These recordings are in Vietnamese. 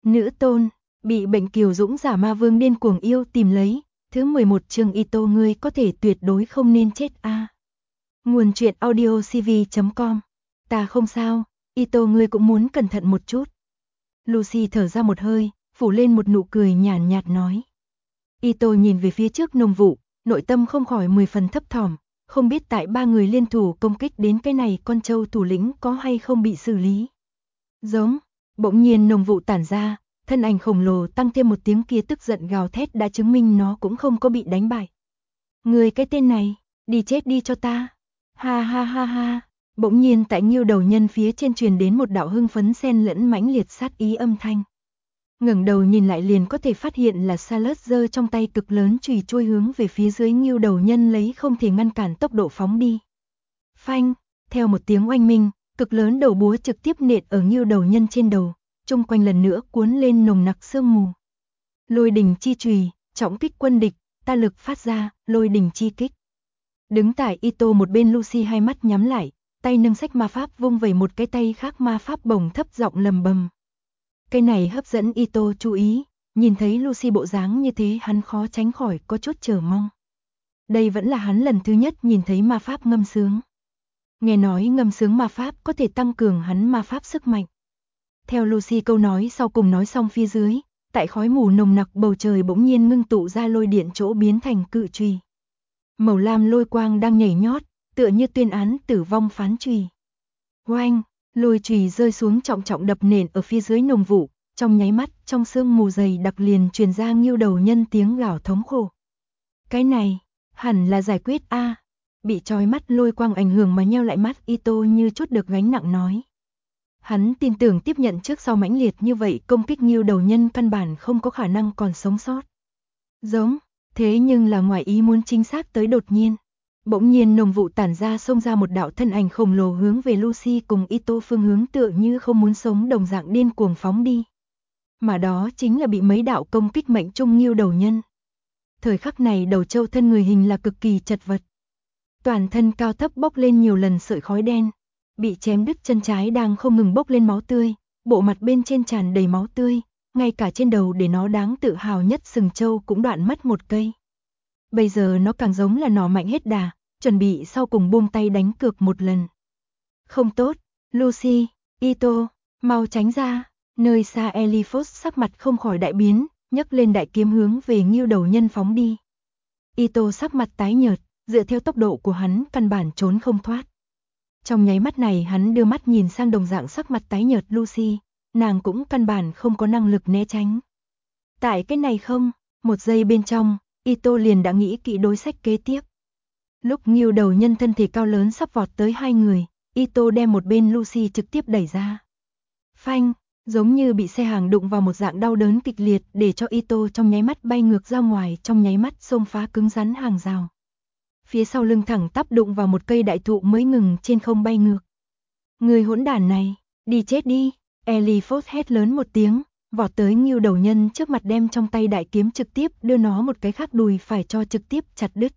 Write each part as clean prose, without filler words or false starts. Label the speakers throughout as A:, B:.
A: Nữ tôn, bị bệnh Kiều Dũng giả ma vương điên cuồng yêu tìm lấy, thứ 11 chương Ito ngươi có thể tuyệt đối không nên chết a. Nguồn truyện audio cv.com. Ta không sao, Ito ngươi cũng muốn cẩn thận một chút. Lucy thở ra một hơi, phủ lên một nụ cười nhàn nhạt nói. Ito nhìn về phía trước nông vụ, nội tâm không khỏi 10 phần thấp thỏm, không biết tại ba người liên thủ công kích đến cái này con trâu thủ lĩnh có hay không bị xử lý. Giống, bỗng nhiên nông vụ tản ra, thân ảnh khổng lồ tăng thêm một tiếng kia tức giận gào thét đã chứng minh nó cũng không có bị đánh bại. Người cái tên này, đi chết đi cho ta. Ha ha ha ha, bỗng nhiên tại Ngưu đầu nhân phía trên truyền đến một đạo hưng phấn xen lẫn mãnh liệt sát ý âm thanh. Ngẩng đầu nhìn lại liền có thể phát hiện là Salad giơ trong tay cực lớn chùy trôi hướng về phía dưới Ngưu đầu nhân lấy không thể ngăn cản tốc độ phóng đi. Phanh, theo một tiếng oanh minh, cực lớn đầu búa trực tiếp nện ở Ngưu đầu nhân trên đầu, chung quanh lần nữa cuốn lên nồng nặc sương mù. Lôi đỉnh chi chùy, trọng kích quân địch, ta lực phát ra, lôi đỉnh chi kích. Đứng tại Ito một bên Lucy hai mắt nhắm lại, tay nâng sách ma pháp vung vẩy một cái tay khác ma pháp bổng thấp giọng lầm bầm. Cái này hấp dẫn Ito chú ý, nhìn thấy Lucy bộ dáng như thế hắn khó tránh khỏi có chút chờ mong. Đây vẫn là hắn lần thứ nhất nhìn thấy ma pháp ngâm sướng. Nghe nói ngâm sướng ma pháp có thể tăng cường hắn ma pháp sức mạnh. Theo Lucy câu nói sau cùng nói xong phía dưới, tại khói mù nồng nặc bầu trời bỗng nhiên ngưng tụ ra lôi điện chỗ biến thành cự chùy. Màu lam lôi quang đang nhảy nhót, tựa như tuyên án tử vong phán chùy. Oanh, lôi chùy rơi xuống trọng trọng đập nện ở phía dưới nồng vụ, trong nháy mắt trong sương mù dày đặc liền truyền ra Ngưu đầu nhân tiếng gào thống khổ. Cái này, hẳn là giải quyết a. Bị trói mắt lôi quang ảnh hưởng mà nheo lại mắt Ito như chút được gánh nặng nói. Hắn tin tưởng tiếp nhận trước sau mãnh liệt như vậy công kích Ngưu đầu nhân căn bản không có khả năng còn sống sót. Giống, thế nhưng là ngoài ý muốn chính xác tới đột nhiên. Bỗng nhiên nồng vụ tản ra xông ra một đạo thân ảnh khổng lồ hướng về Lucy cùng Ito phương hướng tựa như không muốn sống đồng dạng điên cuồng phóng đi. Mà đó chính là bị mấy đạo công kích mệnh trung Ngưu đầu nhân. Thời khắc này đầu trâu thân người hình là cực kỳ chật vật. Toàn thân cao thấp bốc lên nhiều lần sợi khói đen. Bị chém đứt chân trái đang không ngừng bốc lên máu tươi, bộ mặt bên trên tràn đầy máu tươi, ngay cả trên đầu để nó đáng tự hào nhất sừng trâu cũng đoạn mất một cây. Bây giờ nó càng giống là nó mạnh hết đà, chuẩn bị sau cùng buông tay đánh cược một lần. Không tốt, Lucy, Ito, mau tránh ra, nơi xa Eliphos sắc mặt không khỏi đại biến, nhấc lên đại kiếm hướng về Ngưu đầu nhân phóng đi. Ito sắc mặt tái nhợt, dựa theo tốc độ của hắn căn bản trốn không thoát. Trong nháy mắt này hắn đưa mắt nhìn sang đồng dạng sắc mặt tái nhợt Lucy, nàng cũng căn bản không có năng lực né tránh. Tại cái này không, một giây bên trong, Ito liền đã nghĩ kỹ đối sách kế tiếp. Lúc Ngưu đầu nhân thân thể cao lớn sắp vọt tới hai người, Ito đem một bên Lucy trực tiếp đẩy ra. Phanh, giống như bị xe hàng đụng vào một dạng đau đớn kịch liệt để cho Ito trong nháy mắt bay ngược ra ngoài, trong nháy mắt xông phá cứng rắn hàng rào. Phía sau lưng thẳng tắp đụng vào một cây đại thụ mới ngừng trên không bay ngược. Người hỗn đản này, đi chết đi, Eliphos hét lớn một tiếng, vọt tới Ngưu đầu nhân trước mặt đem trong tay đại kiếm trực tiếp đưa nó một cái khác đùi phải cho trực tiếp chặt đứt.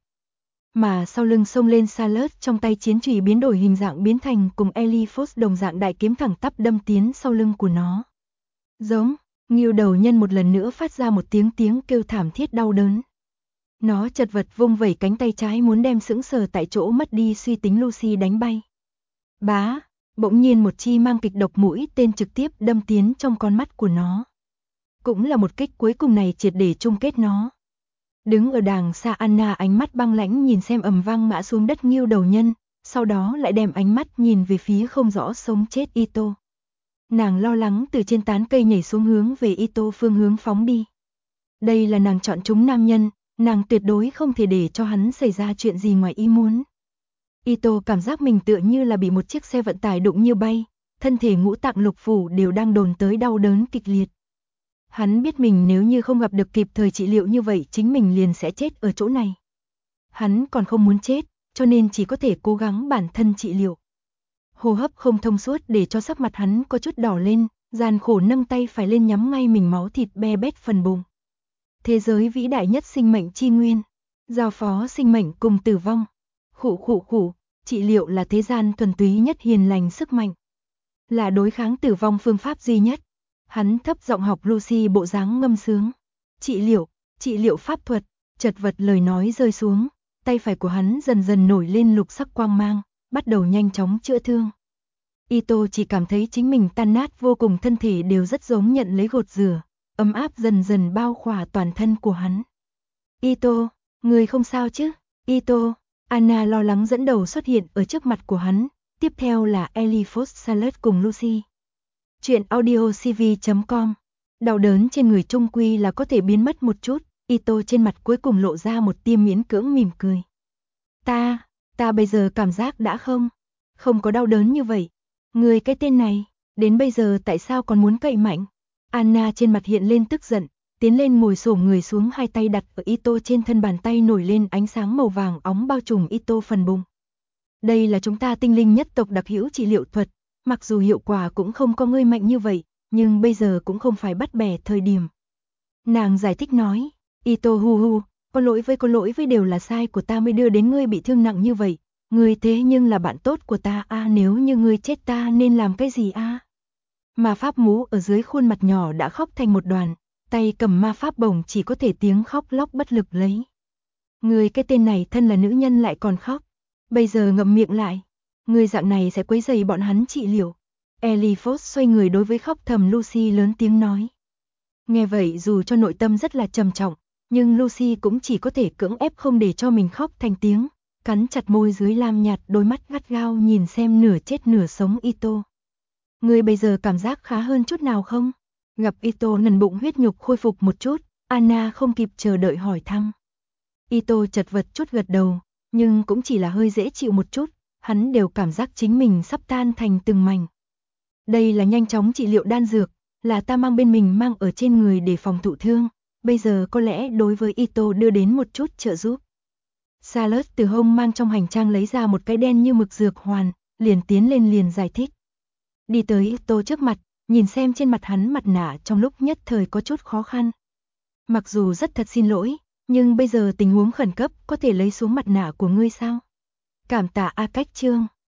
A: Mà sau lưng xông lên Salad trong tay chiến chùy biến đổi hình dạng biến thành cùng Eliphos đồng dạng đại kiếm thẳng tắp đâm tiến sau lưng của nó. Giống, Ngưu đầu nhân một lần nữa phát ra một tiếng kêu thảm thiết đau đớn. Nó chật vật vung vẩy cánh tay trái muốn đem sững sờ tại chỗ mất đi suy tính Lucy đánh bay. Bá, bỗng nhiên một chi mang kịch độc mũi tên trực tiếp đâm tiến trong con mắt của nó. Cũng là một kích cuối cùng này triệt để chung kết nó. Đứng ở đàng xa Anna ánh mắt băng lãnh nhìn xem ầm vang ngã xuống đất Ngưu đầu nhân, sau đó lại đem ánh mắt nhìn về phía không rõ sống chết Ito. Nàng lo lắng từ trên tán cây nhảy xuống hướng về Ito phương hướng phóng đi. Đây là nàng chọn chúng nam nhân, nàng tuyệt đối không thể để cho hắn xảy ra chuyện gì ngoài ý muốn. Ito cảm giác mình tựa như là bị một chiếc xe vận tải đụng như bay, thân thể ngũ tạng lục phủ đều đang đồn tới đau đớn kịch liệt. Hắn biết mình nếu như không gặp được kịp thời trị liệu như vậy chính mình liền sẽ chết ở chỗ này. Hắn còn không muốn chết, cho nên chỉ có thể cố gắng bản thân trị liệu. Hô hấp không thông suốt để cho sắc mặt hắn có chút đỏ lên, gian khổ nâng tay phải lên nhắm ngay mình máu thịt be bét phần bụng. Thế giới vĩ đại nhất sinh mệnh chi nguyên, giao phó sinh mệnh cùng tử vong. Khủ, trị liệu là thế gian thuần túy nhất hiền lành sức mạnh. Là đối kháng tử vong phương pháp duy nhất. Hắn thấp giọng học Lucy bộ dáng ngâm sướng. Trị liệu pháp thuật, chật vật lời nói rơi xuống, tay phải của hắn dần dần nổi lên lục sắc quang mang, bắt đầu nhanh chóng chữa thương. Ito chỉ cảm thấy chính mình tan nát vô cùng, thân thể đều rất giống nhận lấy gột rửa, ấm áp dần dần bao khỏa toàn thân của hắn. Ito, người không sao chứ? Ito, Anna lo lắng dẫn đầu xuất hiện ở trước mặt của hắn, tiếp theo là Elifos Salad cùng Lucy. Chuyện audiocv.com. Đau đớn trên người chung quy là có thể biến mất một chút, Ito trên mặt cuối cùng lộ ra một tia miễn cưỡng mỉm cười. Ta bây giờ cảm giác đã không có đau đớn như vậy. Người cái tên này, đến bây giờ tại sao còn muốn cậy mạnh? Anna trên mặt hiện lên tức giận, tiến lên ngồi xổm người xuống, hai tay đặt ở Ito trên thân, bàn tay nổi lên ánh sáng màu vàng óng bao trùm Ito phần bụng. Đây là chúng ta tinh linh nhất tộc đặc hữu trị liệu thuật, mặc dù hiệu quả cũng không có ngươi mạnh như vậy, nhưng bây giờ cũng không phải bắt bẻ thời điểm. Nàng giải thích nói, Ito hu, có lỗi với đều là sai của ta mới đưa đến ngươi bị thương nặng như vậy. Ngươi thế nhưng là bạn tốt của ta nếu như ngươi chết ta nên làm cái gì Ma pháp mũ ở dưới khuôn mặt nhỏ đã khóc thành một đoàn, tay cầm ma pháp bổng chỉ có thể tiếng khóc lóc bất lực lấy. Ngươi cái tên này thân là nữ nhân lại còn khóc, bây giờ ngậm miệng lại, ngươi dạng này sẽ quấy rầy bọn hắn trị liệu. Elifos xoay người đối với khóc thầm Lucy lớn tiếng nói. Nghe vậy dù cho nội tâm rất là trầm trọng, nhưng Lucy cũng chỉ có thể cưỡng ép không để cho mình khóc thành tiếng, cắn chặt môi dưới lam nhạt, đôi mắt gắt gao nhìn xem nửa chết nửa sống Ito. Ngươi bây giờ cảm giác khá hơn chút nào không? Gặp Ito nần bụng huyết nhục khôi phục một chút, Anna không kịp chờ đợi hỏi thăm. Ito chật vật chút gật đầu, nhưng cũng chỉ là hơi dễ chịu một chút, hắn đều cảm giác chính mình sắp tan thành từng mảnh. Đây là nhanh chóng trị liệu đan dược, là ta mang bên mình mang ở trên người để phòng thụ thương, bây giờ có lẽ đối với Ito đưa đến một chút trợ giúp. Salad từ hông mang trong hành trang lấy ra một cái đen như mực dược hoàn, liền tiến lên liền giải thích. Đi tới Ito trước mặt, nhìn xem trên mặt hắn mặt nạ trong lúc nhất thời có chút khó khăn. Mặc dù rất thật xin lỗi, nhưng bây giờ tình huống khẩn cấp, có thể lấy xuống mặt nạ của ngươi sao? Cảm tạ A Cách Trương.